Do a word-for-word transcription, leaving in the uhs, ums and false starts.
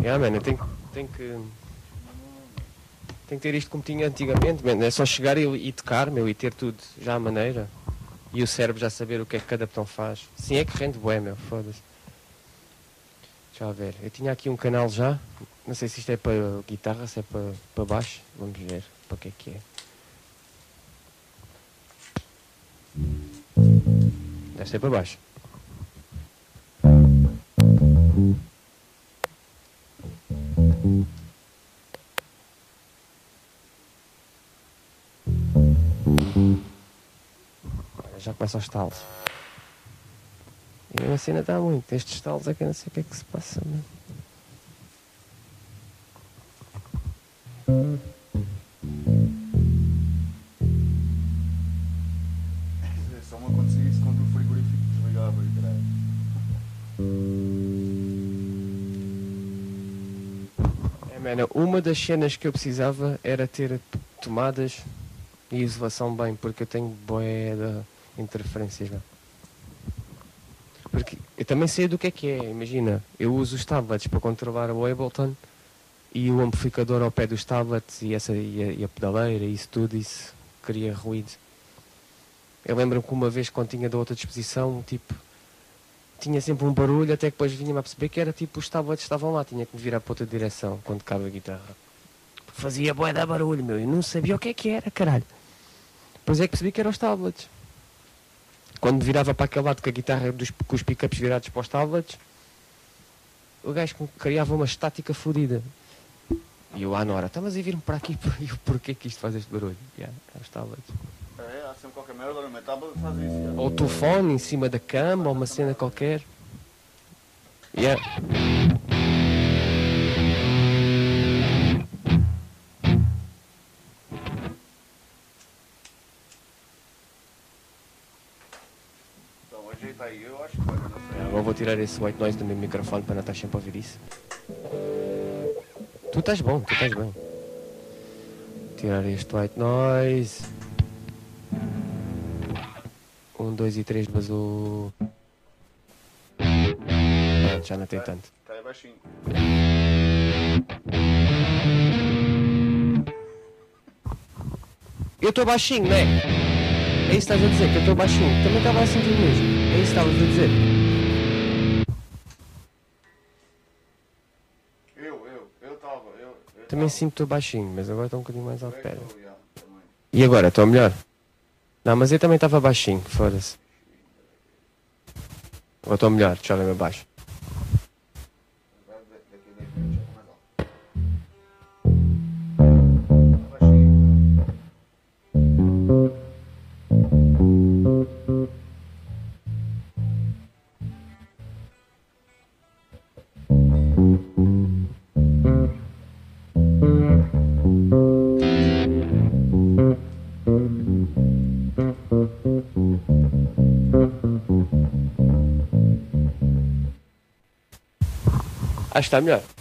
Yeah, man, eu tenho, tenho que... Tenho que ter isto como tinha antigamente, man. É só chegar e, e tocar, meu, e ter tudo já à maneira. E o cérebro já saber o que é que cada botão faz. Sim, é que rende bué, meu, foda-se. Deixa eu ver. Eu tinha aqui um canal já. Não sei se isto é para guitarra, se é para, para baixo. Vamos ver para o que é que é. Deve ser para baixo. Já começa aos estalos. E a cena está muito. Estes estalos é que eu não sei o que é que se passa, mano. Só me acontecia isso quando o frigorífico desligava e caralho. É, mano, uma das cenas que eu precisava era ter tomadas e isolação bem, porque eu tenho bué de interferências, não? Porque eu também sei do que é que é, imagina, eu uso os tablets para controlar o Ableton e o amplificador ao pé dos tablets e, essa, e, a, e a pedaleira e isso tudo, isso cria ruído. Eu lembro-me que uma vez quando tinha da outra disposição, tipo, tinha sempre um barulho até que depois vinha-me a perceber que era tipo os tablets estavam lá, tinha que me virar para outra direção quando cabe a guitarra. Fazia bué da barulho, meu, eu não sabia o que é que era, caralho. Depois é que percebi que eram os tablets. Quando me virava para aquele lado com a guitarra dos, com os pickups virados para os tablets, o gajo criava uma estática fodida. E eu, à Nora, estavas a vir-me para aqui, e eu, porquê que isto faz este barulho? Yeah, os tablets. É, há sempre qualquer merda, no metal faz isso. Ou o telefone em cima da cama, ou uma cena qualquer. Yeah. Então, ajeita aí, eu acho que vai, não sei. Agora vou tirar esse white noise do meu microfone para não estar sempre a ouvir isso. Tu estás bom, tu estás bem. Tirar este white noise. Um, dois e três, mas o... Pronto, já não tem tanto. Está aí baixinho. Eu estou baixinho, não é? É isso que estás a dizer, que eu estou baixinho. Também estava a sentir mesmo. É isso que estavas a dizer. Eu, eu, eu estava, eu... eu Também tava. sinto que estou baixinho, mas agora estou um bocadinho mais alto. Eu é que Pera. tô, yeah, também. E agora, estou melhor? Não, mas eu também estava baixinho, foda-se. Agora estou melhor, deixa eu ver abaixo. Agora, daqui a dez minutos já está mais alto. Tá baixinho. Acho que está melhor.